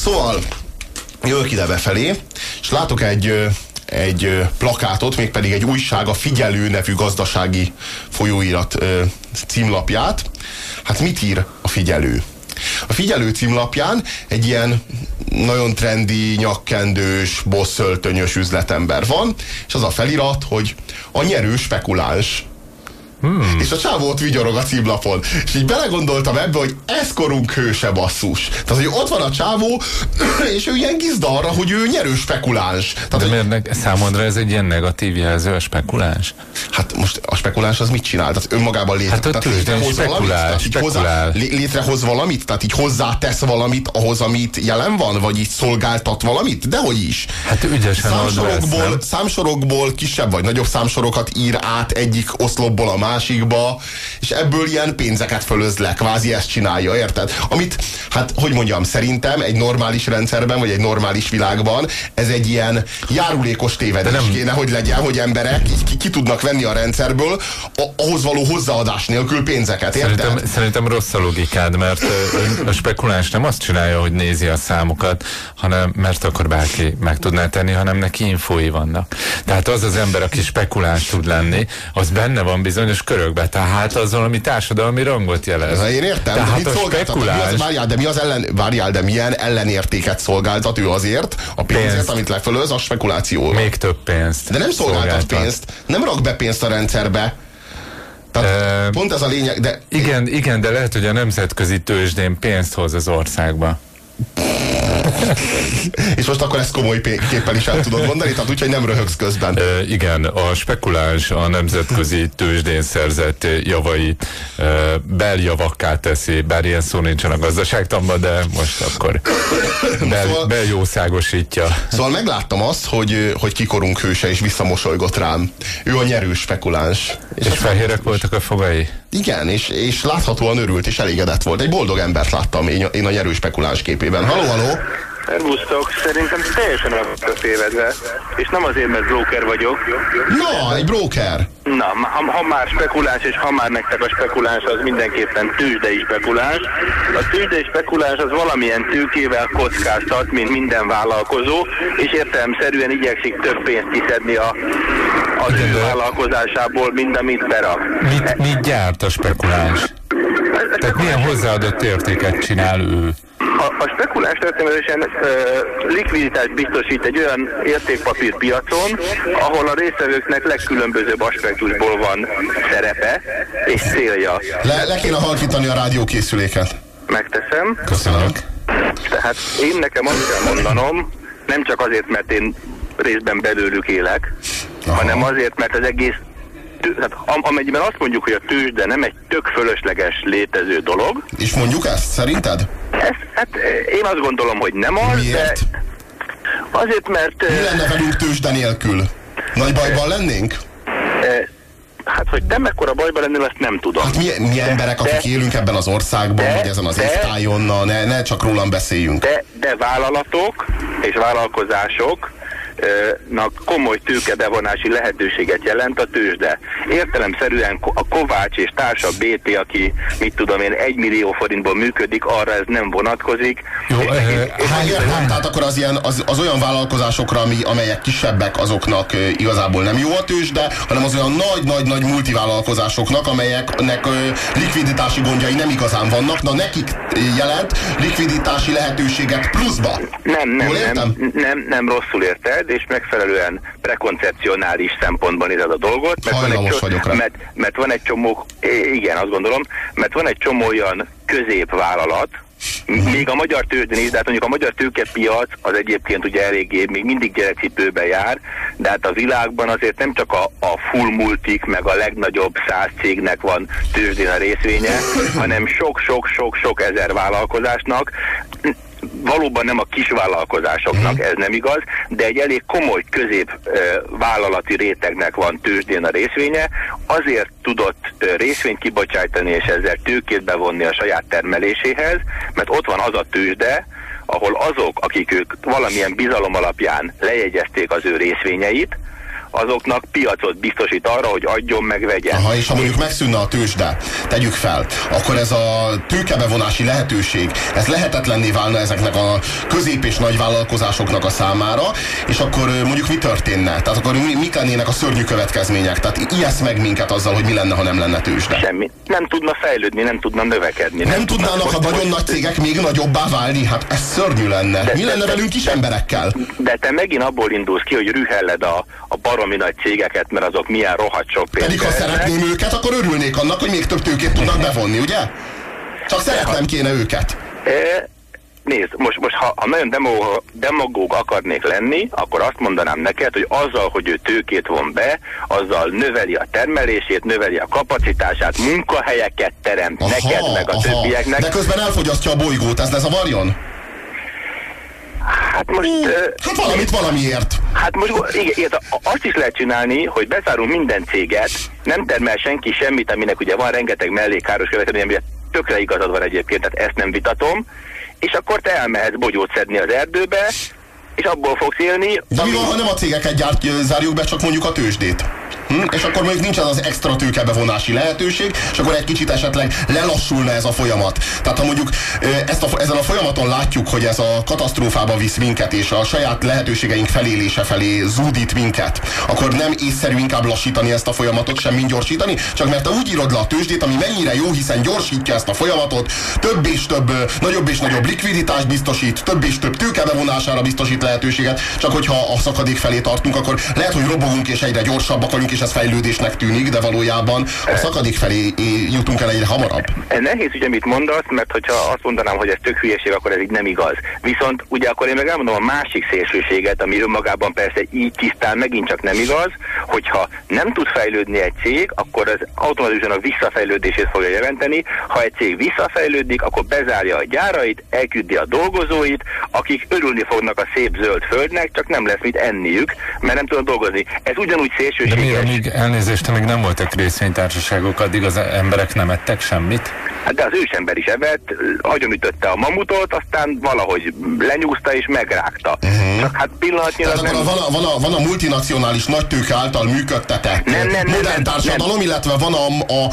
Szóval jövök ide befelé, és látok egy plakátot, mégpedig egy újság, a Figyelő nevű gazdasági folyóirat címlapját. Hát mit ír a Figyelő? A Figyelő címlapján egy ilyen nagyon trendi, nyakkendős, bosszöltönyös üzletember van, és az a felirat, hogy a nyerő spekuláns. És a csávó ott vigyorog a címlapon. És így belegondoltam ebbe, hogy ez korunk hőse, basszus. Tehát, hogy ott van a csávó, és ő ilyen gizda arra, hogy ő nyerő spekuláns. Tehát, de miért számodra ez egy ilyen negatív jelző, a spekuláns? Hát most a spekuláns az mit csinál? Tehát önmagában létrehoz valamit? Tehát így hozzátesz valamit ahhoz, amit jelen van? Vagy így szolgáltat valamit? Dehogy is. Hát ügyesen számsorokból kisebb vagy nagyobb számsorokat ír át egyik oszlopból a másikba, és ebből ilyen pénzeket fölöz le, kvázi ezt csinálja, érted? Amit, hát, hogy mondjam, szerintem egy normális rendszerben, vagy egy normális világban ez egy ilyen járulékos tévedés kéne, hogy legyen, hogy emberek így ki tudnak venni a rendszerből ahhoz való hozzáadás nélkül pénzeket, érted? Szerintem rossz a logikád, mert a spekuláns nem azt csinálja, hogy nézi a számokat, hanem mert akkor bárki meg tudná tenni, hanem neki infói vannak. Tehát az az ember, aki spekuláns tud lenni, az benne van bizonyos körökbe, tehát az valami társadalmi rangot jelez. Én értem, tehát de mit szolgáltat? Várjál, de milyen ellenértéket szolgáltat ő azért, a pénzért, amit lefölöz, a spekuláció. Még több pénzt. De nem szolgáltat pénzt, nem rak be pénzt a rendszerbe. Tehát pont ez a lényeg, de... Igen, de lehet, hogy a nemzetközi tőzsdén pénzt hoz az országba. És most akkor ezt komoly képpel is el tudod mondani, tehát úgyhogy nem röhögsz közben. Igen, a spekuláns a nemzetközi tőzsdén szerzett javait beljavakká teszi, bár ilyen szó nincsen a gazdaságtanban, de most akkor beljószágosítja. Szóval megláttam azt, hogy kikorunk hőse, és visszamosolygott rám. Ő a nyerő spekuláns. És fehérek voltak a fogai? Igen, és láthatóan örült, és elégedett volt. Egy boldog embert láttam én a nyerő spekuláns képében. Halló! Szervusztok, szerintem teljesen el vagyok tévedve, és nem azért, mert broker vagyok. Na, egy broker! Na, ha már spekuláns, és ha már nektek a spekuláns, az mindenképpen tőzsdei spekuláns. A tőzsdei spekuláns az valamilyen tőkével kockáztat, mint minden vállalkozó, és értelemszerűen igyekszik több pénzt kiszedni az ő vállalkozásából, mint amit berak. Mit gyárt a spekuláns? Tehát milyen hozzáadott értéket csinál ő? A spekuláns történetesen likviditást biztosít egy olyan értékpapírpiacon, ahol a résztvevőknek legkülönbözőbb aspektusból van szerepe és célja. Le kéne halkítani a rádiókészüléket. Megteszem. Köszönöm. Tehát nekem azt kell mondanom, nem csak azért, mert én részben belőlük élek, hanem azért, mert az egész hát, amennyiben azt mondjuk, hogy a tőzsde nem egy tök fölösleges létező dolog. És mondjuk ezt, szerinted? Hát én azt gondolom, hogy nem az, miért? De azért, mert... Mi lenne velünk tőzsde nélkül? Nagy bajban lennénk? Hát, hogy te mekkora bajban lennél, azt nem tudom. Hát mi emberek, akik élünk ebben az országban, vagy ezen az évtájon, ne csak rólam beszéljünk. De vállalatok és vállalkozások komoly tőkebevonási lehetőséget jelent a tőzsde. Értelemszerűen a Kovács és társa BT, aki mit tudom én 1 millió forintból működik, arra ez nem vonatkozik. Jó, tehát akkor az olyan vállalkozásokra, amelyek kisebbek, azoknak igazából nem jó a tőzsde, hanem az olyan nagy multivállalkozásoknak, amelyeknek likviditási gondjai nem igazán vannak, na nekik jelent likviditási lehetőséget pluszba. Nem rosszul érted, és megfelelően prekoncepcionális szempontban nézed a dolgot, mert van egy csomó, igen, azt gondolom, mert van egy csomó olyan középvállalat, még a magyar tőzsdén is, de hát mondjuk a magyar tőkepiac az egyébként ugye eléggé még mindig gyerekcipőben jár, de hát a világban azért nem csak a full multik, meg a legnagyobb 100 cégnek van tőzsdén a részvénye, hanem sok ezer vállalkozásnak. Valóban nem a kisvállalkozásoknak ez nem igaz, de egy elég komoly középvállalati rétegnek van tőzsdén a részvénye, azért tudott részvényt kibocsájtani és ezzel tőkét bevonni a saját termeléséhez, mert ott van az a tőzsde, ahol azok, akik ők valamilyen bizalom alapján lejegyezték az ő részvényeit, azoknak piacot biztosít arra, hogy adjon meg vegyen. Aha, és ha mondjuk megszűnne a tőzsde, tegyük fel, akkor ez a tőkebevonási lehetőség, ez lehetetlenné válna ezeknek a közép- és nagy vállalkozásoknak a számára, és akkor mondjuk mi történne? Tehát akkor mik lennének a szörnyű következmények? Tehát ijesz meg minket azzal, hogy mi lenne, ha nem lenne tőzsde? Semmi. Nem tudna fejlődni, nem tudna növekedni. Nem tudnának a nagyon nagy cégek még nagyobbá válni? Hát ez szörnyű lenne. Mi lenne velünk kis emberekkel? De te megint abból indulsz ki, hogy rühelled a baromi nagy cégeket, mert azok milyen rohadt sok pénzt. Pedig ha szeretném őket, akkor örülnék annak, hogy még több tőkét tudnak bevonni, ugye? Csak szeretnem kéne őket. Nézd, most ha nagyon demagóg akarnék lenni, akkor azt mondanám neked, hogy azzal, hogy ő tőkét von be, azzal növeli a termelését, növeli a kapacitását, munkahelyeket teremt neked, meg a többieknek. De közben elfogyasztja a bolygót, ez ne zavarjon? Hát most... hát valamit valamiért. Hát most igen, azt is lehet csinálni, hogy bezárunk minden céget, nem termel senki semmit, aminek ugye van rengeteg mellékáros következmény, amire tökre igazad van egyébként, tehát ezt nem vitatom, és akkor te elmehetsz bogyót szedni az erdőbe, és abból fogsz élni. De mi van, ha nem a cégeket zárjuk be, csak mondjuk a tőzsdét? És akkor mondjuk nincs az extra tőkebevonási lehetőség, és akkor egy kicsit esetleg lelassulna ez a folyamat. Tehát ha mondjuk ezen a folyamaton látjuk, hogy ez a katasztrófába visz minket, és a saját lehetőségeink felélése felé zúdít minket, akkor nem észszerű inkább lassítani ezt a folyamatot, semmint gyorsítani, csak mert te úgy írod le a tőzsdét, ami mennyire jó, hiszen gyorsítja ezt a folyamatot, több és több, nagyobb és nagyobb likviditást biztosít, több és több tőkebevonására biztosít lehetőséget, csak hogyha a szakadék felé tartunk, akkor lehet, hogy robogunk és egyre gyorsabbak vagyunk, és ez fejlődésnek tűnik, de valójában a szakadék felé jutunk el egyre hamarabb. Nehéz ugye mit mondasz, mert hogyha azt mondanám, hogy ez tök hülyeség, akkor ez így nem igaz. Viszont ugye akkor én meg elmondom a másik szélsőséget, ami önmagában persze így tisztán megint csak nem igaz, hogyha nem tud fejlődni egy cég, akkor ez automatikusan a visszafejlődését fogja jelenteni. Ha egy cég visszafejlődik, akkor bezárja a gyárait, elküldi a dolgozóit, akik örülni fognak a szép zöld földnek, csak nem lesz mit enniük, mert nem tudnak dolgozni. Ez ugyanúgy szélsőséges. Elnézést, még nem voltak részvénytársaságok, addig az emberek nem ettek semmit? Hát de az ősember is evett, agyonütötte a mamutot, aztán valahogy lenyúzta és megrágta. Csak hát pillanatnyilag nem... Van a multinacionális nagytőke által működtetett modern társadalom, illetve van a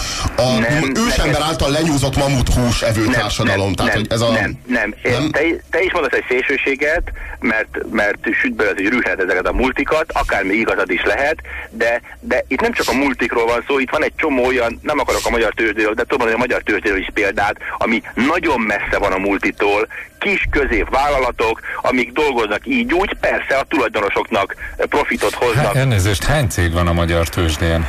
ősember által lenyúzott mamuthús evő társadalom. Nem. Te is mondasz egy szélsőséget, mert sütből az, hogy rühed ezeket a multikat, akár még igazad is lehet, de itt nem csak a multikról van szó, itt van egy csomó olyan, nem akarok a magyar tőzsdéről, de tudom mondani a magyar tőzsdéről is példát, ami nagyon messze van a multitól, kis-közép vállalatok, amik dolgoznak így úgy, persze a tulajdonosoknak profitot hoznak. Elnézést, hány cég van a magyar tőzsdén?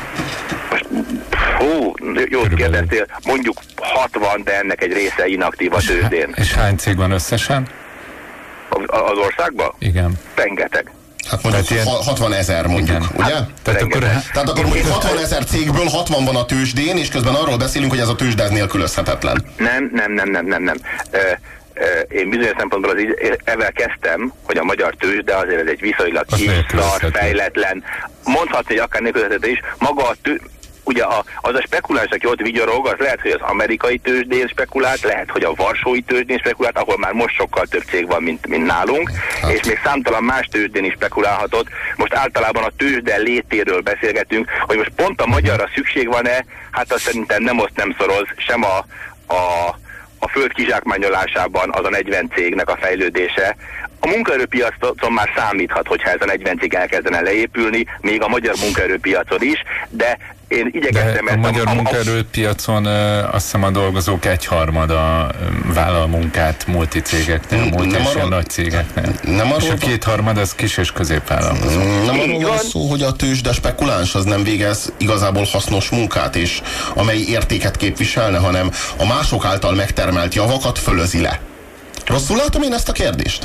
Jót kérdeztél, mondjuk 60, de ennek egy része inaktív a tőzsdén. És hány cég van összesen? Az országban? Igen. Rengeteg. Hát mondjuk 60 000 mondjuk, igen. Ugye? Hát, tehát akkor mondjuk 60 000 cégből 60 van a tőzsdén, és közben arról beszélünk, hogy ez a tőzsde nélkülözhetetlen. Nem. Én bizonyos szempontból ezzel kezdtem, hogy a magyar tőzsde azért ez egy viszonylag kis, fejletlen, mondhatni, hogy akár nélkülözhetetlen is, maga a ugye az a spekuláns, aki ott vigyorog, az lehet, hogy az amerikai tőzsdén spekulált, lehet, hogy a varsói tőzsdén spekulált, ahol már most sokkal több cég van, mint nálunk, és még számtalan más tőzsdén is spekulálhatott. Most általában a tőzsde létéről beszélgetünk, hogy most pont a magyarra szükség van-e, hát azt szerintem nem oszt, nem szoroz, sem a föld kizsákmányolásában az a 40 cégnek a fejlődése. A munkaerőpiacon már számíthat, hogyha ez a 40 cég elkezdene leépülni, még a magyar munkaerőpiacon is, de én igyekeztem... De a magyar munkaerőpiacon azt hiszem a dolgozók 1/3 vállal munkát multicégeknél, multi és nagy cégeknél. És a 2/3 az kis és középvállalkozó. Nem arról van szó, hogy a tőzsde spekuláns az nem végez igazából hasznos munkát, és amely értéket képviselne, hanem a mások által megtermelt javakat fölözi le. Rosszul látom én ezt a kérdést?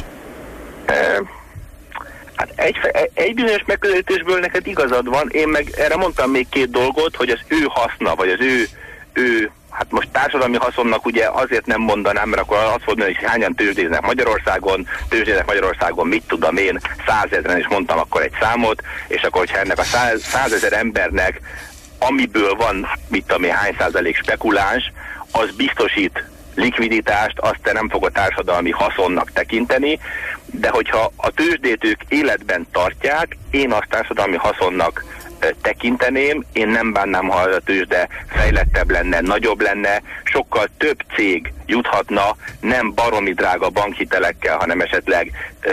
Hát egy bizonyos megközelítésből neked igazad van, én meg erre mondtam még 2 dolgot, hogy az ő haszna, vagy az ő hát most társadalmi haszonnak ugye azért nem mondanám, mert akkor azt mondom, hogy hányan tőzsdéznek Magyarországon, mit tudom én, 100 000-en, és mondtam akkor egy számot, és akkor hogyha ennek a 100 000 embernek, amiből van, mit tudom én, hány százalék spekuláns, az biztosít likviditást, azt te nem fogod társadalmi haszonnak tekinteni, de hogyha a tőzsdét ők életben tartják, én azt társadalmi haszonnak tekinteném, én nem bánnám, ha a tőzsde fejlettebb lenne, nagyobb lenne, sokkal több cég juthatna nem baromi drága bankhitelekkel, hanem esetleg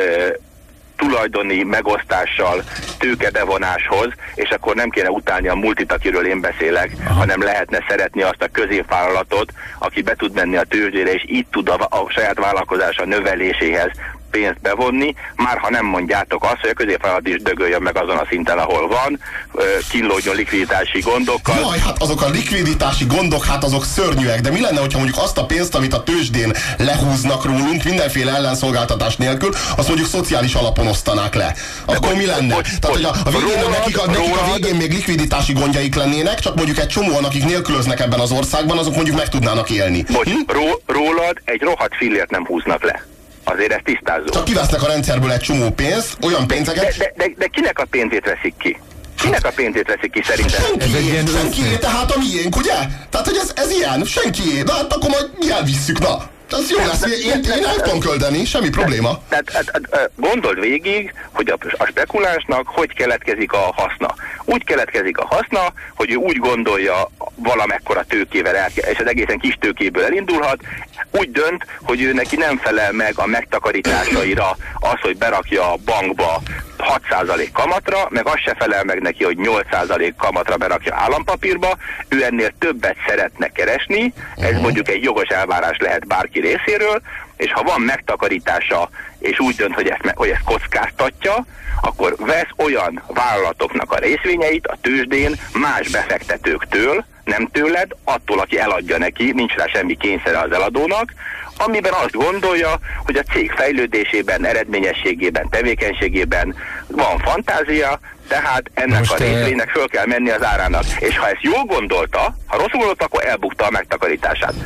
tulajdoni megosztással tőkebevonáshoz, és akkor nem kéne utálni a multit, akiről én beszélek, hanem lehetne szeretni azt a középvállalatot, aki be tud menni a tőzsdére, és így tud a saját vállalkozása növeléséhez pénzt bevonni, már ha nem mondjátok azt, hogy a középvállalat is dögöljön meg azon a szinten, ahol van, kínlódjon likviditási gondokkal. Jaj, hát azok a likviditási gondok, hát azok szörnyűek, de mi lenne, hogyha mondjuk azt a pénzt, amit a tőzsdén lehúznak rólunk, mindenféle ellenszolgáltatás nélkül, azt mondjuk szociális alapon osztanák le. Akkor mi lenne? Tehát, hogy a végén nekik a végén még likviditási gondjaik lennének, csak mondjuk egy csomóan, akik nélkülöznek ebben az országban, azok mondjuk meg tudnának élni. Rólad egy rohadt fillért nem húznak le. Azért ezt tisztázzuk. Csak kivesznek a rendszerből egy csomó pénzt, olyan pénzeket... De kinek a pénzét veszik ki? Kinek a pénzét veszik ki szerintem? Senkié, tehát a miénk, ugye? Tehát, hogy ez ilyen, senkié. Na hát akkor majd mi elvisszük, na. Ez jó lesz, én el tudom költeni, semmi probléma. Tehát gondold végig, hogy a spekulánsnak hogy keletkezik a haszna. Úgy keletkezik a haszna, hogy ő úgy gondolja valamekkora tőkével, és az egészen kis tőkéből elindulhat, úgy dönt, hogy ő neki nem felel meg a megtakarításaira az, hogy berakja a bankba 6% kamatra, meg az se felel meg neki, hogy 8% kamatra berakja állampapírba, ő ennél többet szeretne keresni, ez mondjuk egy jogos elvárás lehet bárki részéről, és ha van megtakarítása, és úgy dönt, hogy ezt kockáztatja, akkor vesz olyan vállalatoknak a részvényeit a tőzsdén más befektetőktől, nem tőled, attól, aki eladja neki, nincs rá semmi kényszere az eladónak, amiben azt gondolja, hogy a cég fejlődésében, eredményességében, tevékenységében van fantázia, tehát ennek a részvénynek föl kell menni az árának. És ha ezt jól gondolta, ha rosszul gondolta, akkor elbukta a megtakarítását.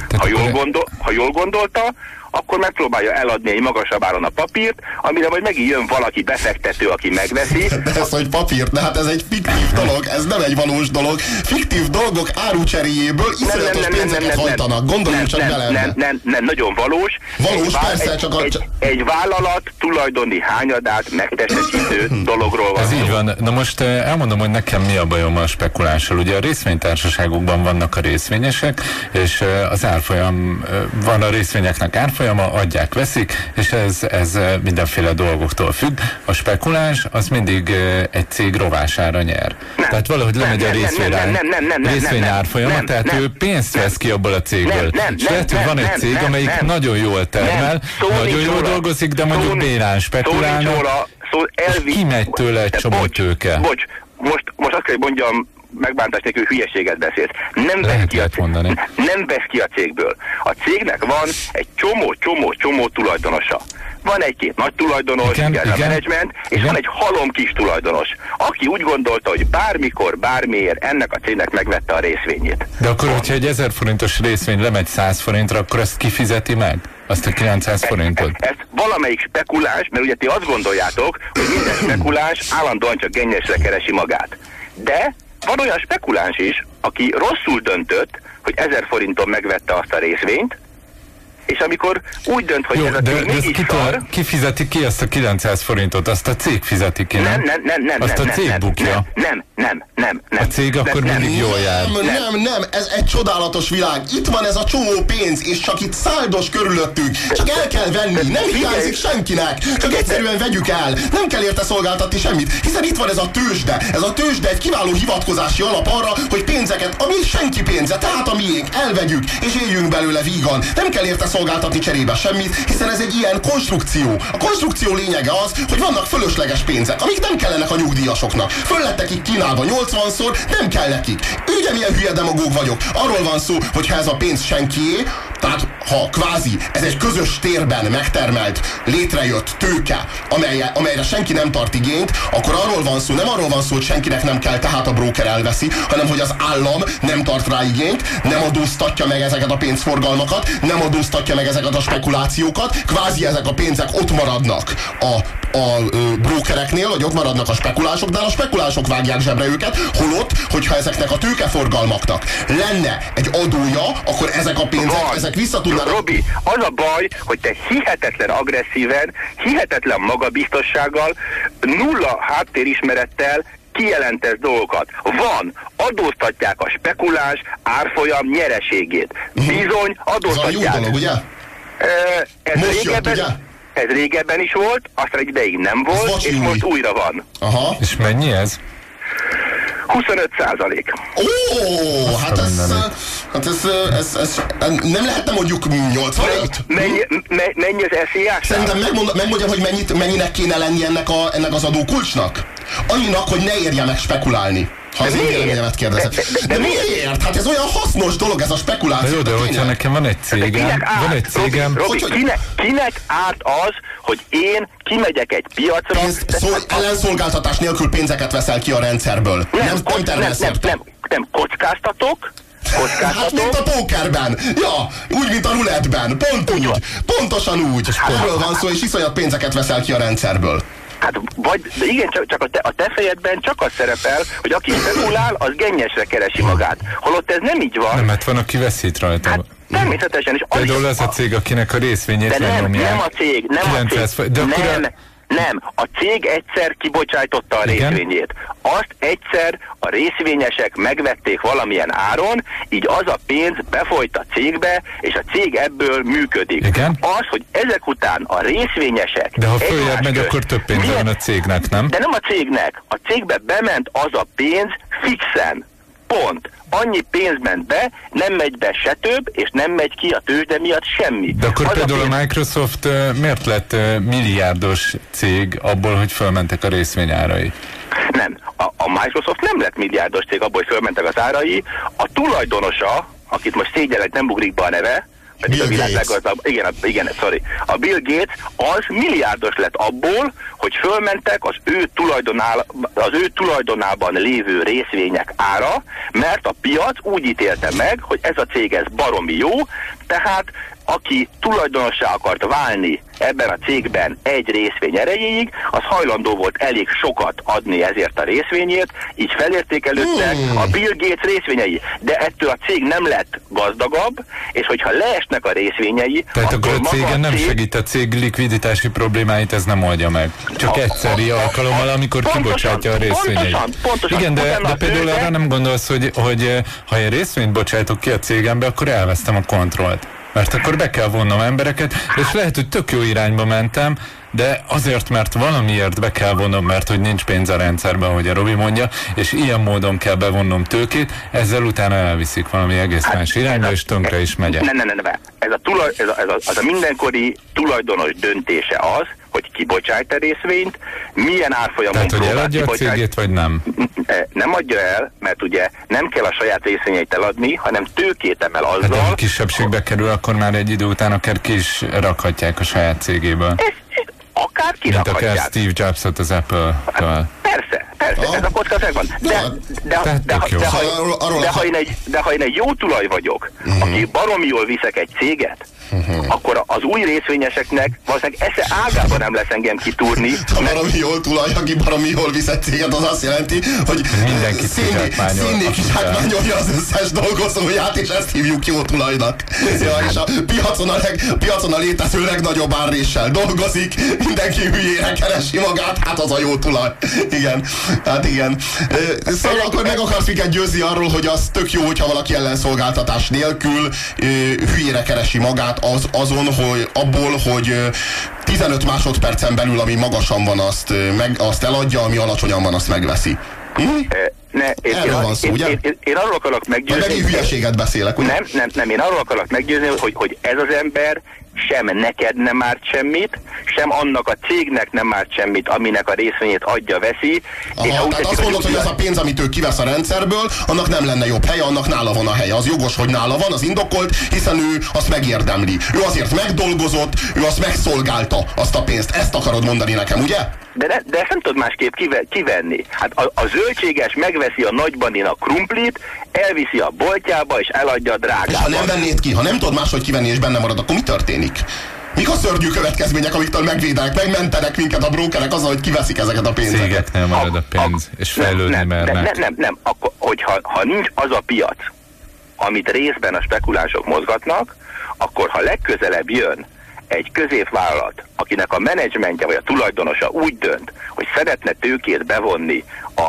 Ha jól gondolta, akkor megpróbálja eladni egy magasabb áron a papírt, amire majd megint jön valaki befektető, aki megveszi. De ez, hogy papírt, de hát ez egy fiktív dolog, ez nem egy valós dolog. Fiktív dolgok árucseréjéből iszonyatos pénzeket hajtanak. Gondoljunk csak bele. Nem, nagyon valós. Valós, persze, csak egy vállalat tulajdoni hányadát megtestesítő dologról van. Ez így van. Na most elmondom, hogy nekem mi a bajom a spekulással. Ugye a részvénytársaságokban vannak a részvényesek, és az árfolyam, van a részvényeknek árfolyama, adják, veszik, és ez mindenféle dolgoktól függ. A spekuláns az mindig egy cég rovására nyer. Tehát valahogy lemegy a részvény árfolyama, tehát ő pénzt vesz ki abból a cégből. És lehet, hogy van egy cég, amelyik nagyon jól termel, nagyon jól dolgozik, de mondjuk bérán spekulálnak, és kimegy tőle egy csomó tőke. Most azt kell, hogy mondjam, megbántás nélkül hülyeséget beszélsz. Nem vesz ki a cégből. A cégnek van egy csomó tulajdonosa. Van egy-két nagy tulajdonos, igen. A menedzsment, és van egy halom kis tulajdonos, aki úgy gondolta, hogy bármikor, bármiért ennek a cégnek megvette a részvényét. De akkor, hogyha egy 1000 forintos részvény lemegy 100 forintra, akkor ezt kifizeti meg? Azt a 900 forintot? Ezt valamelyik spekuláns, mert ugye ti azt gondoljátok, hogy minden spekuláns állandóan csak gennyesre keresi magát. De van olyan spekuláns is, aki rosszul döntött, hogy 1000 forinton megvette azt a részvényt, és amikor úgy dönt, hogy ez a cég mégis szar... Ki fizeti ki azt a 900 forintot? Azt a cég fizeti ki, nem? Nem. Azt a cég bukja. Nem. A cég akkor mindig jól jár. Nem, ez egy csodálatos világ. Itt van ez a csomó pénz, és csak itt száldos körülöttünk. Csak el kell venni, nem hiányzik senkinek. Csak egyszerűen vegyük el. Nem kell érte szolgáltatni semmit, hiszen itt van ez a tőzsde. Ez a tőzsde egy kiváló hivatkozási alap arra, hogy pénzeket, ami senki pénze, tehát a miénk, elvegyük, és éljünk belőle vígan. Nem kell érte szolgáltatni cserébe semmit, hiszen ez egy ilyen konstrukció. A konstrukció lényege az, hogy vannak fölösleges pénzek, amik nem kellenek a nyugdíjasoknak. Föl lettek itt kínálva 80-szor, nem kell nekik. Ugye milyen hülye demagóg vagyok. Arról van szó, hogy ha ez a pénz senkié, tehát ha kvázi ez egy közös térben megtermelt, létrejött tőke, amelyre senki nem tart igényt, akkor arról van szó, nem arról van szó, hogy senkinek nem kell, tehát a bróker elveszi, hanem hogy az állam nem tart rá igényt, nem adóztatja meg ezeket a pénzforgalmakat, nem adóztatja meg ezeket a spekulációkat, kvázi ezek a pénzek ott maradnak a brókereknél, vagy ott maradnak a spekulásoknál, a spekulások vágják zsebre őket, holott, hogyha ezeknek a tőkeforgalmaknak lenne egy adója, akkor ezek a pénzek, ezek vissza tudnának... Robi, az a baj, hogy te hihetetlen agresszíven, hihetetlen magabiztossággal, nulla háttérismerettel kijelentesz dolgokat. Van, adóztatják a spekuláns árfolyam nyereségét. Bizony, adóztatják. Ez a jó dolog, ugye? Ez régebben is volt, aztán egy ideig nem volt, és most újra van. Aha. És mennyi ez? 25%. Ó, hát ez nem lehetne mondjuk 85? Mennyi az SZIA-sság? Szerintem megmondjam, hogy mennyinek kéne lenni ennek az adókulcsnak? Annyinak, hogy ne érje meg spekulálni. Ha az én véleményemet kérdezed. De miért? Hát ez olyan hasznos dolog, ez a spekuláció. Jó, de hogyha nekem van egy cégem... Robi, kinek árt az, hogy én kimegyek egy piacra... Ellenszolgáltatás nélkül pénzeket veszel ki a rendszerből. Nem termelsz érte. Nem kockáztatok. Hát mint a pókerben. Ja, úgy, mint a rulettben. Pont úgy. Pontosan úgy. Erről van szó, és iszonyat pénzeket veszel ki a rendszerből. Hát, de igen, csak a te fejedben csak az szerepel, hogy aki spekulál, az gennyesre keresi magát. Holott ez nem így van. Nem, hát van, aki veszít rajta. Hát, természetesen is. Például az a cég, akinek a részvényét lenyomják. Nem a cég. Nem, a cég egyszer kibocsájtotta a részvényét. Azt egyszer a részvényesek megvették valamilyen áron, így az a pénz befolyt a cégbe, és a cég ebből működik. Igen? Az, hogy ezek után a részvényesek... De ha följebb megy, akkor több pénze van a cégnek, nem? De nem a cégnek. A cégbe bement az a pénz fixen. Pont. Annyi pénz ment be, nem megy be se több, és nem megy ki a tőzsde miatt semmi. De akkor például a Microsoft miért lett milliárdos cég abból, hogy fölmentek a részvényárai? Nem. A Microsoft nem lett milliárdos cég abból, hogy fölmentek az árai. A tulajdonosa, akit most szégyellek, nem ugrik be a neve, Bill Gates. A Bill Gates az milliárdos lett abból, hogy fölmentek az ő tulajdonában lévő részvények ára, mert a piac úgy ítélte meg, hogy ez a cég ez baromi jó, tehát aki tulajdonossá akart válni ebben a cégben egy részvény erejéig, az hajlandó volt elég sokat adni ezért a részvényért, így felértékelődtek a Bill Gates részvényei. De ettől a cég nem lett gazdagabb, és hogyha leesnek a részvényei... Tehát akkor a cégen nem segít, a cég likviditási problémáit ez nem oldja meg. Csak egyszeri alkalommal, amikor kibocsátja a részvényeit. Pontosan. Igen, de például arra nem gondolsz, hogy ha én részvényt bocsájtok ki a cégembe, akkor elvesztem a kontrollt. Mert akkor be kell vonnom embereket, és lehet, hogy tök jó irányba mentem, de azért, mert valamiért be kell vonnom, mert hogy nincs pénz a rendszerben, ahogy a Robi mondja, és ilyen módon kell bevonnom tőkét, ezzel utána elviszik valami egész más irányba, és tönkre is megyek. Ez a mindenkori tulajdonos döntése az, hogy kibocsájt a részvényt, milyen árfolyamon próbál kibocsájt. Tehát, hogy eladja a cégét, vagy nem? Nem adja el, mert ugye nem kell a saját részvényeit eladni, hanem tőkét emel azzal... Hát, de ha kisebbségbe kerül, akkor már egy idő után akár ki is rakhatják a saját cégéből. Akár kirakhatják. Mint akár Steve Jobsot az Apple-től. Persze, ez a kocka van. De ha én egy jó tulaj vagyok, aki baromi jól viszek egy céget, akkor az új részvényeseknek valószínűleg esze ágában nem lesz engem kitúrni. Ha baromi jól tulaj, aki baromi jól visz egy céget, az azt jelenti, hogy szénné kizsákmányolja az összes dolgozóját, és ezt hívjuk jó tulajnak. És a piacon a létező legnagyobb árréssel dolgozik, mindenki hülyére keresi magát, hát az a jó tulaj. Igen, hát igen. Szóval akkor meg akarsz minket győzni arról, hogy az tök jó, hogyha valaki ellenszolgáltatás nélkül hülyére keresi magát, azon, hogy abból, hogy 15 másodpercen belül, ami magasan van, azt eladja, ami alacsonyan van, azt megveszi. Erről van szó, ugye? Én arról akarok meggyőzni... Megint hülyeséget beszélek, ugye? Nem, én arról akarok meggyőzni, hogy ez az ember sem neked nem árt semmit, sem annak a cégnek nem árt semmit, aminek a részvényét adja-veszi. Tehát azt mondod, hogy az a pénz, amit ő kivesz a rendszerből, annak nem lenne jobb helye, annak nála van a helye. Az jogos, hogy nála van, az indokolt, hiszen ő azt megérdemli. Ő azért megdolgozott, ő azt megszolgálta, azt a pénzt. Ezt akarod mondani nekem, ugye? De ezt nem tudod másképp kivenni. Hát a zöldséges megveszi a nagybanin a krumplit, elviszi a boltjába és eladja a drágába. És ha nem vennéd ki, ha nem tudod máshogy kivenni és benne marad, akkor mi történik? Mik a szörnyű következmények, amiktől megvédenek, megmentenek minket a brókerek azzal, hogy kiveszik ezeket a pénzeket? Cégeknél marad a pénz, és fejlődni mernek. Nem. Akkor, hogyha nincs az a piac, amit részben a spekulánsok mozgatnak, akkor ha legközelebb jön egy középvállalat, akinek a menedzsmentje vagy a tulajdonosa úgy dönt, hogy szeretne tőkét bevonni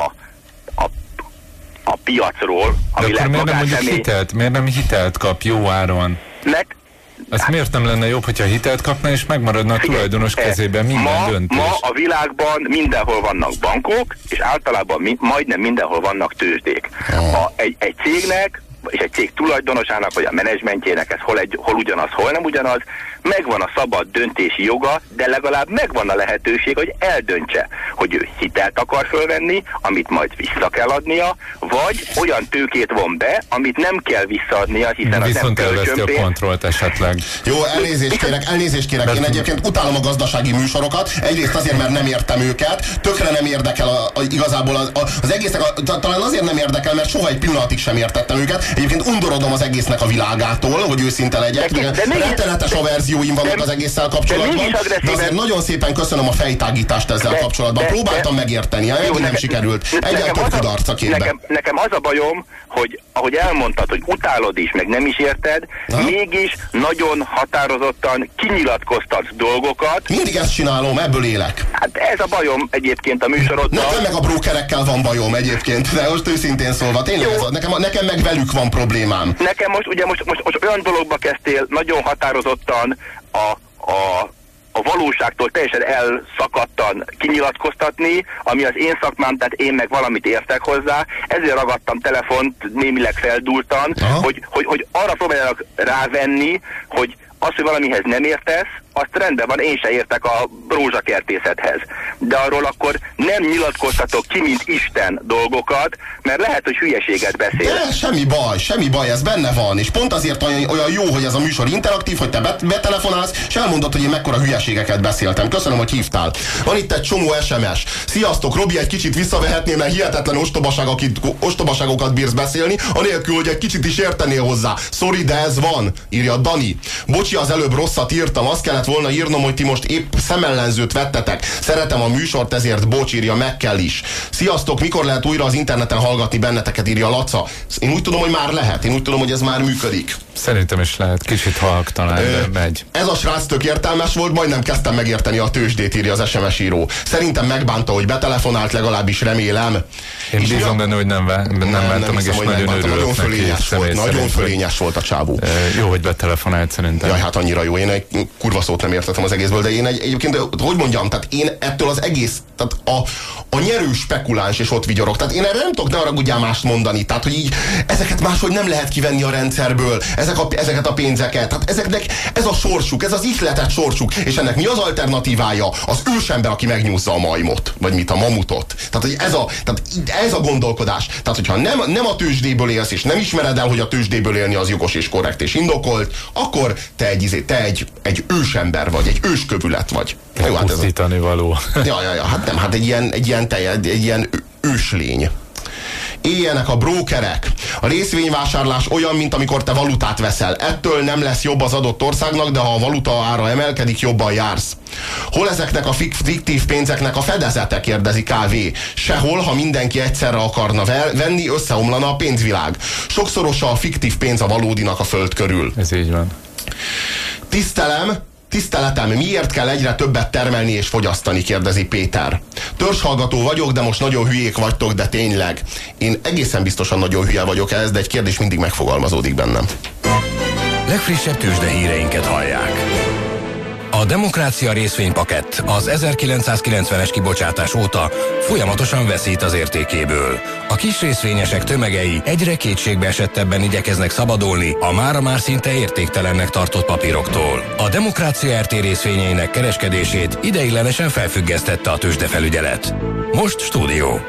a piacról, ami de akkor miért nem hitelt kap jó áron? Az miért nem lenne jobb, hogyha hitelt kapna, és megmaradna a tulajdonos kezében minden döntés? Ma a világban mindenhol vannak bankok, és általában majdnem mindenhol vannak tőzsdék. Egy cégnek, és egy cég tulajdonosának, vagy a menedzsmentjének, ez hol ugyanaz, hol nem ugyanaz, megvan a szabad döntési joga, de legalább megvan a lehetőség, hogy eldöntse, hogy ő hitelt akar fölvenni, amit majd vissza kell adnia, vagy olyan tőkét von be, amit nem kell visszaadnia, hiszen viszont elveszti a kontrollt esetleg. Jó, elnézést kérek. Én egyébként utálom a gazdasági műsorokat, egyrészt azért, mert nem értem őket, tökre nem érdekel igazából az egésznek, talán azért nem érdekel, mert soha egy pillanatig sem értettem őket. Egyébként undorodom az egésznek a világától, hogy őszinte legyek. Rettenetes averzióim vannak az egésszel kapcsolatban, de azért nagyon szépen köszönöm a fejtágítást ezzel kapcsolatban. Próbáltam megérteni, nem sikerült. Egyáltalán több kudarc a képben. Nekem az a bajom, hogy ahogy elmondtad, hogy utálod is, meg nem is érted, mégis nagyon határozottan kinyilatkoztatsz dolgokat. Mindig ezt csinálom, ebből élek. Hát ez a bajom egyébként a műsoroddal. Nekem meg a brókerekkel van bajom egyébként, de most őszintén szólva, tényleg nekem meg velük van problémám. Nekem most olyan dologba kezdtél nagyon határozottan a valóságtól teljesen elszakadtan kinyilatkoztatni, ami az én szakmám, tehát én meg valamit értek hozzá, ezért ragadtam telefont, némileg feldúltan, hogy arra próbáljanak rávenni, hogy az, hogy valamihez nem értesz, azt rendben van, én se értek a rózsakertészethez. De arról akkor nem nyilatkoztatok ki, mint Isten dolgokat, mert lehet, hogy hülyeséget beszél. De semmi baj, ez benne van. És pont azért olyan jó, hogy ez a műsor interaktív, hogy te betelefonálsz, és elmondod, hogy én mekkora hülyeségeket beszéltem. Köszönöm, hogy hívtál. Van itt egy csomó SMS. Sziasztok, Robi, egy kicsit visszavehetnél, mert hihetetlen ostobaságokat bírsz beszélni, anélkül, hogy egy kicsit is értenél hozzá. Sorry, de ez van, írja Dani. Bocsi, az előbb rosszat írtam, azt kellett volna írnom, hogy ti most épp szemellenzőt vettetek. Szeretem a műsort, ezért bocs, írja Mekkel is. Sziasztok, mikor lehet újra az interneten hallgatni benneteket, írja Laca. Én úgy tudom, hogy már lehet. Én úgy tudom, hogy ez már működik. Szerintem is lehet. Kicsit halk talán, de megy. Ez a srác tök értelmes volt, majdnem kezdtem megérteni a tőzsdét, írja az SMS író. Szerintem megbánta, hogy betelefonált, legalábbis remélem. Én bízom benne, hogy nem bánta meg, és nagyon örülök neki. Nagyon fölényes volt a csávó. Jó, hogy betelefonált szerintem. Jaj, hát annyira jó. Én egy kurva szót nem értettem az egészből, de én egyébként, hogy mondjam, tehát én ettől az egész, tehát a nyerő spekuláns és ott vigyorog. Tehát én erre nem tudok, ne haragudjál mást mondani. Tehát, hogy így ezeket máshogy nem lehet kivenni a rendszerből, ezeket a pénzeket. Tehát ezeknek ez a sorsuk, ez az ihletett sorsuk. És ennek mi az alternatívája? Az ősember, aki megnyúzza a majmot, vagy mit, a mamutot. Tehát, hogy ez a gondolkodás. Tehát, hogyha nem a tőzsdéből élsz, és nem ismered el, hogy a tőzsdéből élni az jogos és korrekt és indokolt, akkor te egy ősember vagy, egy őskövület vagy. Jó, hát pusztítani való. Hát nem, hát egy ilyen őslény. Éljenek a brókerek. A részvényvásárlás olyan, mint amikor te valutát veszel. Ettől nem lesz jobb az adott országnak, de ha a valuta ára emelkedik, jobban jársz. Hol ezeknek a fiktív pénzeknek a fedezete, kérdezi KV. Sehol, ha mindenki egyszerre akarna venni, összeomlana a pénzvilág. Sokszorosa a fiktív pénz a valódinak a föld körül. Ez így van. Tiszteletem, miért kell egyre többet termelni és fogyasztani, kérdezi Péter. Törzshallgató vagyok, de most nagyon hülyék vagytok, de tényleg. Én egészen biztosan nagyon hülye vagyok ez, de egy kérdés mindig megfogalmazódik bennem. Legfrissebb tőzsdehíreinket hallják. A Demokrácia részvénypakett az 1990-es kibocsátás óta folyamatosan veszít az értékéből. A kis részvényesek tömegei egyre kétségbeesettebben igyekeznek szabadulni a mára már szinte értéktelennek tartott papíroktól. A Demokrácia RT részvényeinek kereskedését ideiglenesen felfüggesztette a tőzsdefelügyelet. Most stúdió.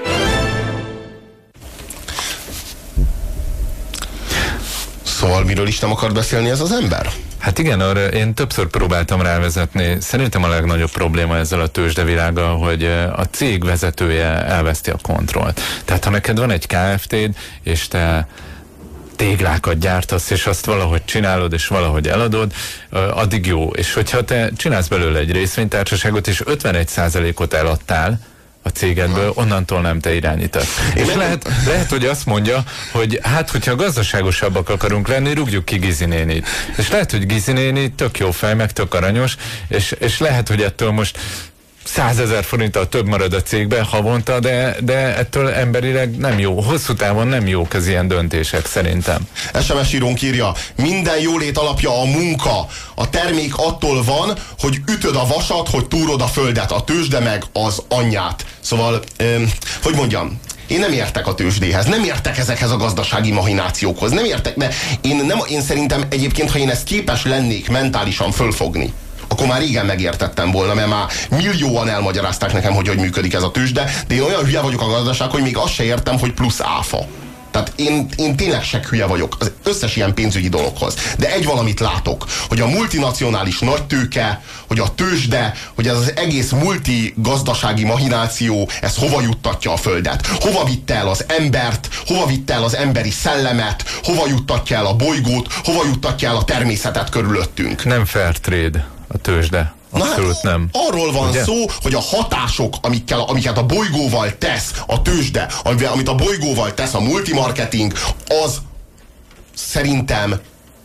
Szóval miről is nem akar beszélni ez az ember? Hát igen, arra én többször próbáltam rávezetni. Szerintem a legnagyobb probléma ezzel a tőzsdevilággal, hogy a cég vezetője elveszti a kontrollt. Tehát ha neked van egy Kft-d, és te téglákat gyártasz, és azt valahogy csinálod, és valahogy eladod, addig jó. És hogyha te csinálsz belőle egy részvénytársaságot, és 51%-ot eladtál, a cégedből, onnantól nem te irányítasz. És lehet, hogy azt mondja, hogy hát, hogyha gazdaságosabbak akarunk lenni, rúgjuk ki Gizi nénit. És lehet, hogy Gizi néni tök jó fej, meg tök aranyos, és lehet, hogy ettől most 100 000 forinttal több marad a cégben havonta, de ettől emberileg nem jó. Hosszú távon nem jók az ilyen döntések, szerintem. SMS írónk írja, minden jólét alapja a munka. A termék attól van, hogy ütöd a vasat, hogy túrod a földet, a tőzsde meg az anyját. Szóval, hogy mondjam, én nem értek a tőzsdéhez, nem értek ezekhez a gazdasági mahinációkhoz, nem értek, mert én szerintem egyébként, ha én ezt képes lennék mentálisan fölfogni, akkor már régen megértettem volna, mert már millióan elmagyarázták nekem, hogy működik ez a tőzsde, de én olyan hülye vagyok a gazdaság, hogy még azt se értem, hogy plusz áfa. Tehát én tényleg se hülye vagyok az összes ilyen pénzügyi dologhoz. De egy valamit látok, hogy a multinacionális nagytőke, hogy a tőzsde, hogy ez az egész multigazdasági mahináció, ez hova juttatja a földet? Hova vitte el az embert? Hova vitte el az emberi szellemet? Hova juttatja el a bolygót? Hova juttatja el a természetet körülöttünk? Nem fair trade a tőzsde. Abszolút nem. Arról van szó, hogy a hatások, amiket a bolygóval tesz a tőzsde, amit a bolygóval tesz a multimarketing, az szerintem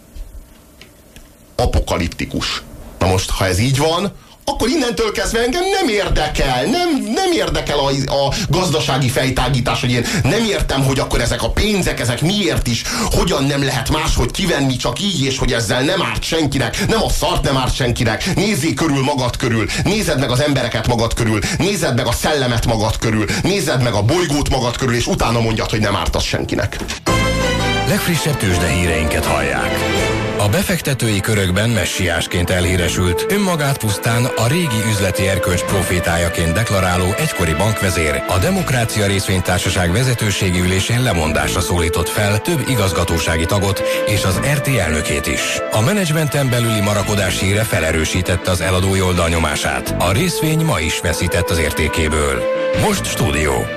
apokaliptikus. Na most, ha ez így van, akkor innentől kezdve engem nem érdekel, nem érdekel a gazdasági fejtágítás, hogy én nem értem, hogy akkor ezek a pénzek, ezek miért is, hogyan nem lehet máshogy kivenni, csak így, és hogy ezzel nem árt senkinek, nem a szart nem árt senkinek, nézzél körül magad körül, nézed meg az embereket magad körül, nézed meg a szellemet magad körül, nézed meg a bolygót magad körül, és utána mondjad, hogy nem ártasz senkinek. Legfrissebb tőzsdehíreinket hallják. A befektetői körökben messiásként elhíresült, önmagát pusztán a régi üzleti erkölcs profétájaként deklaráló egykori bankvezér a Demokrácia Részvénytársaság vezetőségi ülésén lemondásra szólított fel több igazgatósági tagot és az RT elnökét is. A menedzsmenten belüli marakodás híre felerősítette az eladói oldal nyomását. A részvény ma is veszített az értékéből. Most stúdió.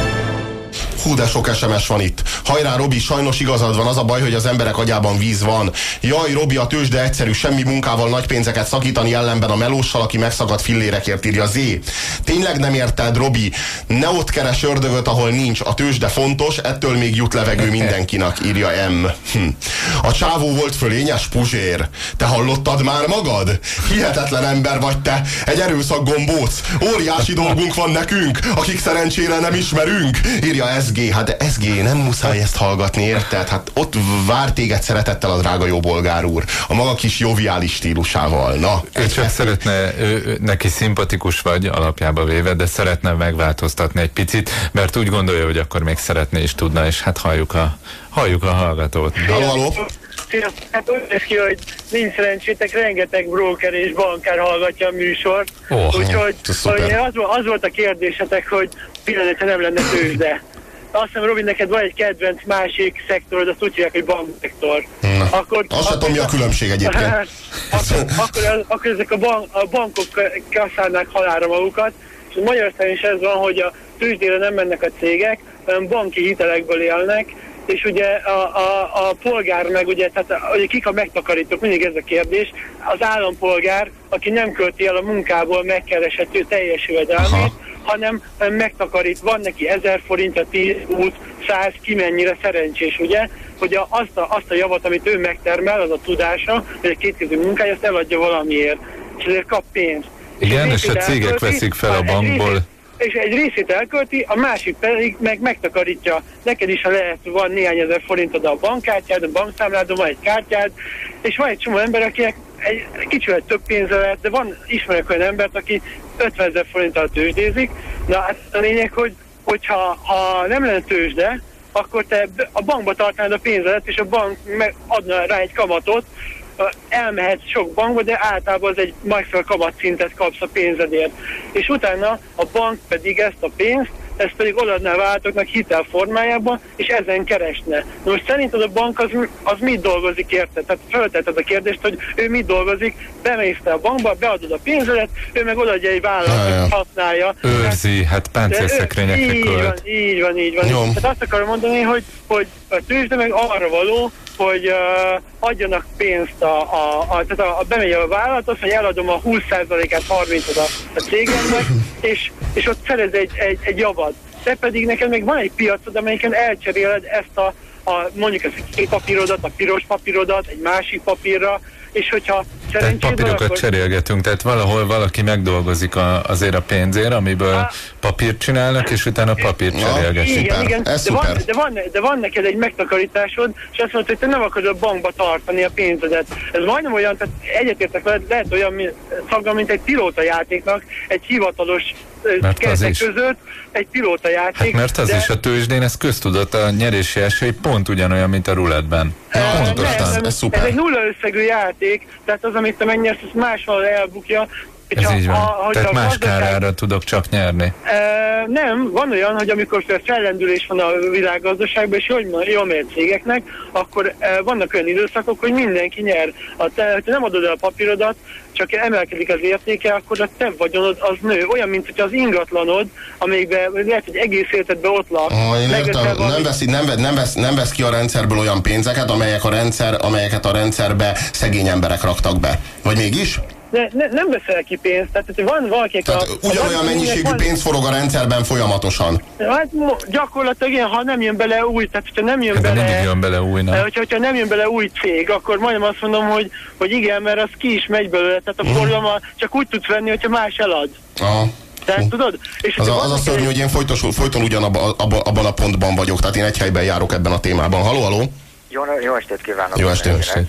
Hú, de sok SMS van itt. Hajrá, Robi, sajnos igazad van, az a baj, hogy az emberek agyában víz van. Jaj, Robi, a tőzsde egyszerű, semmi munkával nagy pénzeket szakítani, ellenben a melóssal, aki megszakadt fillérekért, írja Z. Tényleg nem érted, Robi? Ne ott keres ördögöt, ahol nincs. A tőzsde fontos, ettől még jut levegő mindenkinek, írja M. A csávó volt fölényes Puzsér. Te hallottad már magad? Hihetetlen ember vagy te, egy erőszakgombóc. Óriási dolgunk van nekünk, akik szerencsére nem ismerünk, írja SG. Hát de SG, nem muszáj ezt hallgatni, érted? Hát ott vár téged szeretettel a drága jó bolgár úr, a maga kis joviális stílusával. Na, ő csak szeretne, neki szimpatikus vagy alapjába véve, de szeretne megváltoztatni egy picit, mert úgy gondolja, hogy akkor még szeretné is tudna, és hát halljuk a hallgatót. Halló? Hát úgy néz ki, hogy nincs szerencsétek, rengeteg broker és bankár hallgatja a műsort. Úgyhogy az volt a kérdésetek, hogy pillanatban nem lenne tőzsde. Azt hiszem, Robin, neked van egy kedvenc másik szektorod, azt úgy hívják, hogy bankszektor. Azt sem tudom, mi a különbség egyébként. Akkor ezek a bankok kasszálnák halálra magukat, és Magyarországon is ez van, hogy a tőzsdére nem mennek a cégek, hanem banki hitelekből élnek, és ugye a polgár meg ugye, tehát ugye kik a megtakarítók, mindig ez a kérdés, az állampolgár, aki nem költi el a munkából megkereshető teljes jövedelmét, hanem megtakarít, van neki 1000 forintja, 10, 20, 100, ki mennyire szerencsés, ugye, hogy azt a javat, amit ő megtermel, az a tudása, vagy a kétkezű munkája, azt eladja valamiért, és ezért kap pénzt. Igen, és a cégek veszik fel a bankból. És egy részét elkölti, a másik pedig megtakarítja. Neked is, ha lehet, van néhány ezer forintod a bankkártyád, a bankszámládon van egy kártyád, és van egy csomó ember, akinek egy kicsivel több pénze lehet, de ismerek olyan embert, aki 50 000 forinttal tőzsdézik. Na, hát a lényeg, hogyha nem lenne tőzsde, akkor te a bankba tartnád a pénzedet, és a bank adna rá egy kamatot, elmehetsz sok bankba, de általában az egy megfelelő kamatszintet kapsz a pénzedért. És utána a bank pedig ezt a pénzt, ezt pedig odaadná vállalatoknak hitel formájában, és ezen keresne. Na most szerinted a bank az mit dolgozik, érted? Tehát feltetted a kérdést, hogy ő mit dolgozik, bemész te a bankba, beadod a pénzedet, ő meg odaadja egy vállalatnak, használja. Őrzi, hát páncélszekrényekre költ. Így van. Tehát azt akarom mondani, hogy a tőzsde meg arra való, hogy adjanak pénzt, tehát bemegy a vállalat, azt mondja, eladom a 20%-át, 30-at a cégemnek, és ott szerez egy javat. Te pedig neked még van egy piacod, amelyiken elcseréled ezt mondjuk ezt a kék papírodat, a piros papírodat egy másik papírra, és hogyha tehát papírokat akkor cserélgetünk, tehát valahol valaki megdolgozik azért a pénzért, amiből papírt csinálnak, és utána papírt cserélgetünk. Igen, de van neked egy megtakarításod, és azt mondod, hogy te nem akarod a bankba tartani a pénzedet. Ez majdnem olyan, tehát egyetértek veled, lehet olyan szagga, mint egy pilótajátéknak, egy hivatalos keretek között, egy pilótajáték. Hát mert az is a tőzsdén, ez köztudott, a nyerési esély pont ugyanolyan, mint a rulettben. Pontosan, ez szuper. Ez egy nulla összegű játék, tehát az, amit te megnyersz, az máshol elbukja. Ez így van. Tehát más kárára tudok csak nyerni. Nem, van olyan, hogy amikor fellendülés van a világgazdaságban, és jól mér cégeknek, akkor vannak olyan időszakok, hogy mindenki nyer. Ha nem adod el a papírodat, csak emelkedik az értéke, akkor a te vagyonod az nő. Olyan, mint hogy az ingatlanod, amelyikben lehet, hogy egész életedben ott lak. Nem vesz ki a rendszerből olyan pénzeket, amelyeket a rendszerbe szegény emberek raktak be. Vagy mégis? Nem veszel ki pénzt, tehát van valakinek ugyanolyan mennyiségű pénz forog a rendszerben folyamatosan. Hát gyakorlatilag ilyen, ha nem jön bele új, tehát hogyha nem jön bele... Mindig jön bele új, nem? Hogyha nem jön bele új cég, akkor majdnem azt mondom, hogy igen, mert az ki is megy belőle, tehát a forgalma csak úgy tudsz venni, hogyha más elad. Tehát, tudod? És az a szörnyű, hogy én folyton ugyanabban a pontban vagyok, tehát én egy helyben járok ebben a témában. Halló? Jó estét kívánok! Jó estét!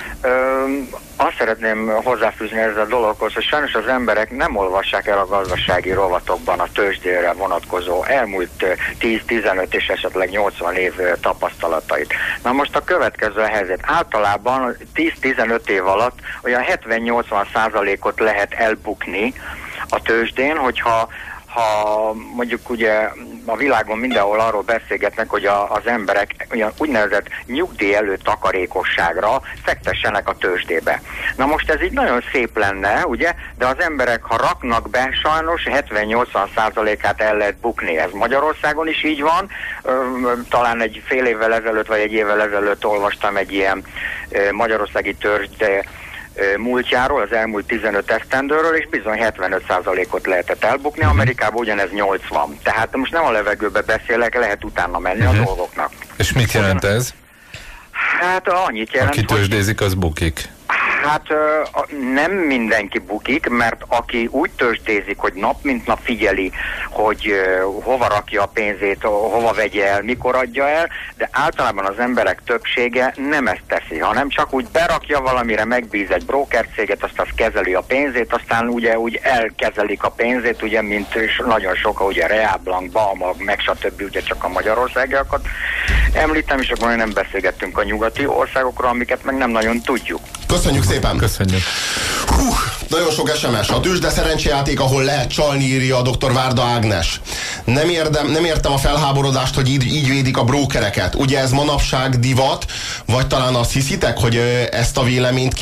Azt szeretném hozzáfűzni ez a dologhoz, hogy sajnos az emberek nem olvassák el a gazdasági rovatokban a tőzsdére vonatkozó elmúlt 10-15 és esetleg 80 év tapasztalatait. Na most a következő a helyzet. Általában 10-15 év alatt olyan 70-80%-ot lehet elbukni a tőzsdén, hogyha mondjuk ugye a világon mindenhol arról beszélgetnek, hogy az emberek olyan úgynevezett nyugdíj előtt takarékosságra fektessenek a tőzsdébe. Na most ez így nagyon szép lenne, ugye, de az emberek, ha raknak be, sajnos 70-80%-át el lehet bukni. Ez Magyarországon is így van. Talán egy fél évvel ezelőtt, vagy egy évvel ezelőtt olvastam egy ilyen magyarországi tőzsde múltjáról, az elmúlt 15 esztendőről, és bizony 75%-ot lehetett elbukni, Amerikában ugyanez 80. Tehát most nem a levegőbe beszélek, lehet utána menni a dolgoknak. És mit jelent ez? Hát annyit jelent, aki tőzsdézik, az bukik. Hát nem mindenki bukik, mert aki úgy tőzsdézik, hogy nap mint nap figyeli, hogy hova rakja a pénzét, hova vegye el, mikor adja el, de általában az emberek többsége nem ezt teszi, hanem csak úgy berakja valamire, megbíz egy brokercéget, azt kezeli a pénzét, aztán ugye úgy elkezelik a pénzét, ugye, mint nagyon sokan, ugye Real Blanc, Bahamag, meg stb. Ugye csak a magyarországiakat említem, és akkor nem beszélgettünk a nyugati országokról, amiket meg nem nagyon tudjuk. Köszönjük szépen! Köszönjük! Nagyon sok SMS. A tőzsde szerencsejáték, ahol lehet csalni, írja a dr. Várda Ágnes. Nem értem a felháborodást, hogy így védik a brókereket. Ugye ez manapság divat, vagy talán azt hiszitek, hogy ezt a véleményt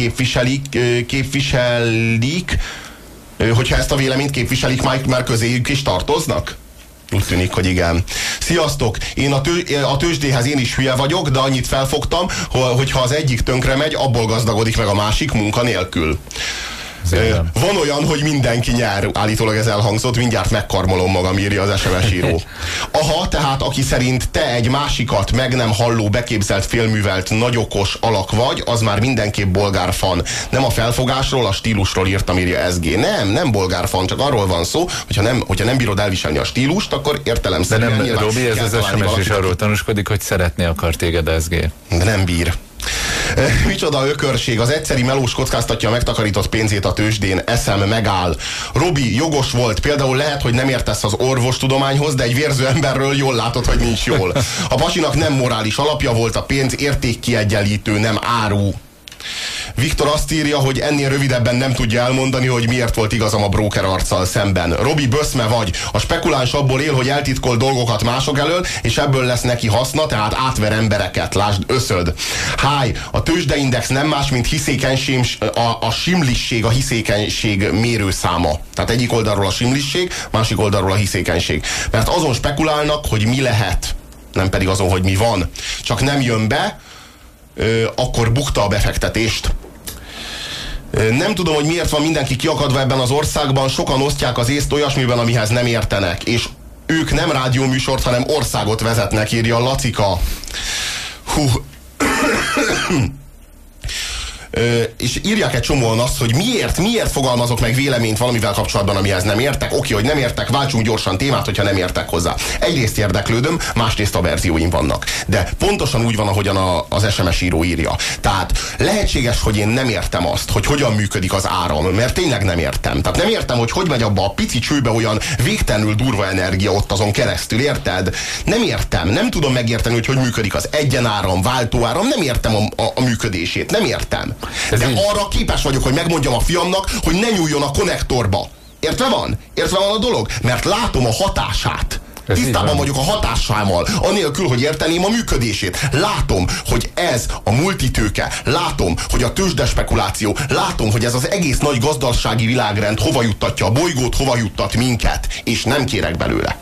képviselik, hogyha ezt a véleményt képviselik, már közéjük is tartoznak? Úgy tűnik, hogy igen. Sziasztok! Én a tőzsdéhez én is hülye vagyok, de annyit felfogtam, hogy ha az egyik tönkre megy, abból gazdagodik meg a másik munka nélkül. Van olyan, hogy mindenki nyer. Állítólag ez elhangzott, mindjárt megkarmolom magam, írja az SMS író. Aha, tehát aki szerint te egy másikat meg nem halló, beképzelt, félművelt, nagyokos alak vagy, az már mindenképp bolgár fan. Nem a felfogásról, a stílusról írtam, írja SG. Nem bolgár fan, csak arról van szó, hogyha nem bírod elviselni a stílust, akkor értelemszerűen de nem, Robi, ez az SMS is arról tanúskodik, hogy szeretné akar téged SG. De nem bír. Micsoda ökörség, az egyszeri melós kockáztatja a megtakarított pénzét a tőzsdén, eszem megáll. Robi, jogos volt, például lehet, hogy nem értesz az orvostudományhoz, de egy vérző emberről jól látod, hogy nincs jól. A pasinak nem morális alapja volt, a pénz értékkiegyenlítő, nem áru. Viktor azt írja, hogy ennél rövidebben nem tudja elmondani, hogy miért volt igazam a bróker arccal szemben. Robi, böszme vagy. A spekuláns abból él, hogy eltitkol dolgokat mások elől, és ebből lesz neki haszna, tehát átver embereket. Lásd, összöd. Háj, a tőzsdeindex nem más, mint a simlisség, a hiszékenység mérőszáma. Tehát egyik oldalról a simlisség, másik oldalról a hiszékenység. Mert azon spekulálnak, hogy mi lehet, nem pedig azon, hogy mi van. Csak nem jön be, akkor bukta a befektetést. Nem tudom, hogy miért van mindenki kiakadva ebben az országban, sokan osztják az észt olyasmiben, amihez nem értenek, és ők nem rádióműsort, hanem országot vezetnek, írja Lacika. Hú. És írják egy csomóan azt, hogy miért fogalmazok meg véleményt valamivel kapcsolatban, amihez nem értek. Oké, hogy nem értek, váltsunk gyorsan témát, hogyha nem értek hozzá. Egyrészt érdeklődöm, másrészt a verzióim vannak. De pontosan úgy van, ahogyan az SMS író írja. Tehát lehetséges, hogy én nem értem azt, hogy hogyan működik az áram, mert tényleg nem értem. Tehát nem értem, hogy megy abba a pici csőbe olyan végtelenül durva energia ott azon keresztül, érted? Nem értem, nem tudom megérteni, hogy működik az egyenáram, váltóáram, nem értem a működését, nem értem. De arra képes vagyok, hogy megmondjam a fiamnak, hogy ne nyúljon a konnektorba. Értve van? Értve van a dolog? Mert látom a hatását. Tisztában vagyok a hatásával, anélkül, hogy érteném a működését. Látom, hogy ez a multitőke, látom, hogy a tőzsdespekuláció, látom, hogy ez az egész nagy gazdasági világrend hova juttatja a bolygót, hova juttat minket, és nem kérek belőle.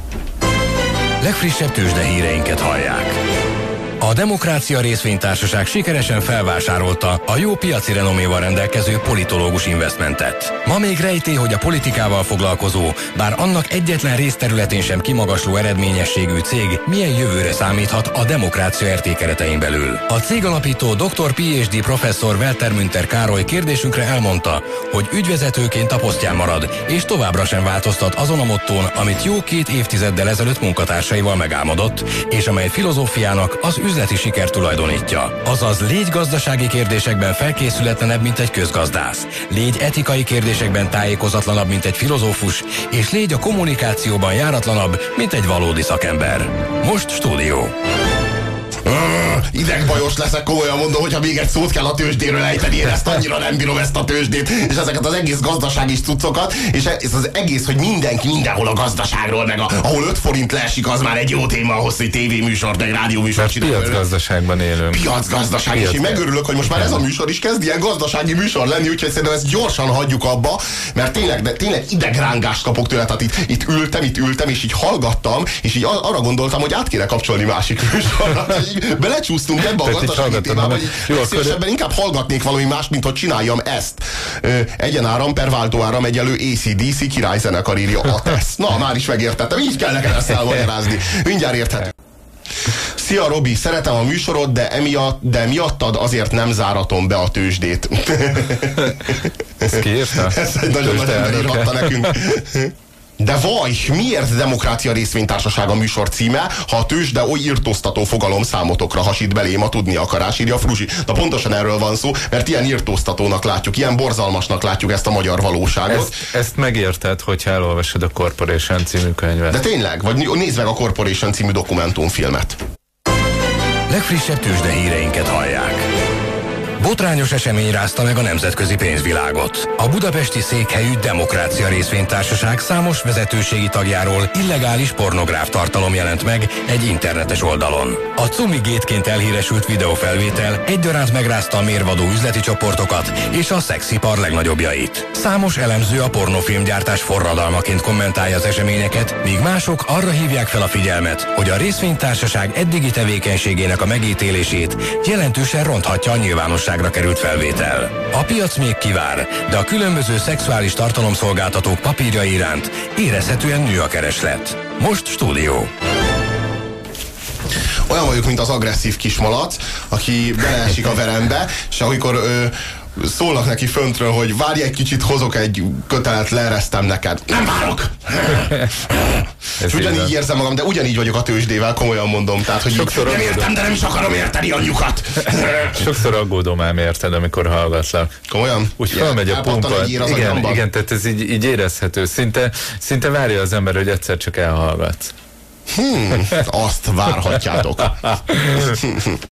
Legfrissebb tőzsdehíreinket hallják. A Demokrácia Részvénytársaság sikeresen felvásárolta a jó piaci renoméval rendelkező Politológus Investmentet. Ma még rejtély, hogy a politikával foglalkozó, bár annak egyetlen részterületén sem kimagasló eredményességű cég milyen jövőre számíthat a demokrácia értékeretein belül. A cég alapító Dr. Ph.D. professzor Walter Münter Károly kérdésünkre elmondta, hogy ügyvezetőként a posztján marad, és továbbra sem változtat azon a mottón, amit jó 2 évtizeddel ezelőtt munkatársaival megálmodott, és amely filozófiának az üzleti siker tulajdonítja. Azaz légy gazdasági kérdésekben felkészületlenebb, mint egy közgazdász. Légy etikai kérdésekben tájékozatlanabb, mint egy filozófus, és légy a kommunikációban járatlanabb, mint egy valódi szakember. Most stúdió. Idegbajos leszek, komolyan mondom, hogyha még egy szót kell a tőzsdéről ejteni, én ezt annyira nem bírom, ezt a tőzsdét, és ezeket az egész gazdasági cuccokat, és ez az egész, hogy mindenki mindenhol a gazdaságról, meg ahol 5 forint leesik, az már egy jó téma ahhoz, hogy tévéműsort, meg rádióműsort csinálni. Piacgazdaságban élünk. Piacgazdaság, és én megörülök, hogy most már ez a műsor is kezd ilyen gazdasági műsor lenni, úgyhogy szerintem ezt gyorsan hagyjuk abba, mert tényleg idegrángást kapok tőle, tehát itt ültem, és így hallgattam, és így arra gondoltam, hogy át kéne kapcsolni másik műsorra. Belecsúsztunk ebbe a gazdasági témába, hogy szívesebben inkább hallgatnék valami más, mint hogy csináljam ezt. Egyenáram per váltóáram egyenlő AC/DC királyzenekar, írja a TESZ. Na, már is megértettem, így kell nekem ezt elmagyarázni. Mindjárt érthető. Szia Robi, szeretem a műsorod, de miattad azért nem záratom be a tőzsdét. Ezt kiírta? Ezt egy nagyon nagy ember írhatta nekünk. De vaj, miért Demokrácia Részvénytársaság a műsor címe, ha a tőzsde oly irtóztató fogalom számotokra hasít belém a tudni akarás, írja Fruzsi. Na pontosan erről van szó, mert ilyen irtóztatónak látjuk, ilyen borzalmasnak látjuk ezt a magyar valóságot. Ezt megérted, hogyha elolvasod a Corporation című könyvet. De tényleg, vagy nézd meg a Corporation című dokumentumfilmet. Legfrissebb tőzsdehíreinket hallják. Botrányos esemény rázta meg a nemzetközi pénzvilágot. A budapesti székhelyű Demokrácia Részvénytársaság számos vezetőségi tagjáról illegális pornográf tartalom jelent meg egy internetes oldalon. A Cumi Gate-ként elhíresült videófelvétel egyaránt megrázta a mérvadó üzleti csoportokat és a szexipar legnagyobbjait. Számos elemző a pornófilmgyártás forradalmaként kommentálja az eseményeket, míg mások arra hívják fel a figyelmet, hogy a részvénytársaság eddigi tevékenységének a megítélését jelentősen ronthatja a nyilvánosság került felvétel. A piac még kivár, de a különböző szexuális tartalomszolgáltatók papírjai iránt érezhetően nő a kereslet. Most stúdió. Olyan vagyok, mint az agresszív kismalac, aki beleesik a verembe, és amikor szólnak neki föntről, hogy várj egy kicsit, hozok egy kötelet, leeresztem neked. Nem várok! És ugyanígy érzem magam, de ugyanígy vagyok a tőzsdével, komolyan mondom. Tehát, hogy nem értem, de nem is akarom érteni anyjukat. Sokszor aggódom ám, érted, amikor hallgatlak. Komolyan? Úgy felmegy a pumpa. Igen, tehát ez így érezhető. Szinte várja az ember, hogy egyszer csak elhallgatsz. Azt várhatjátok.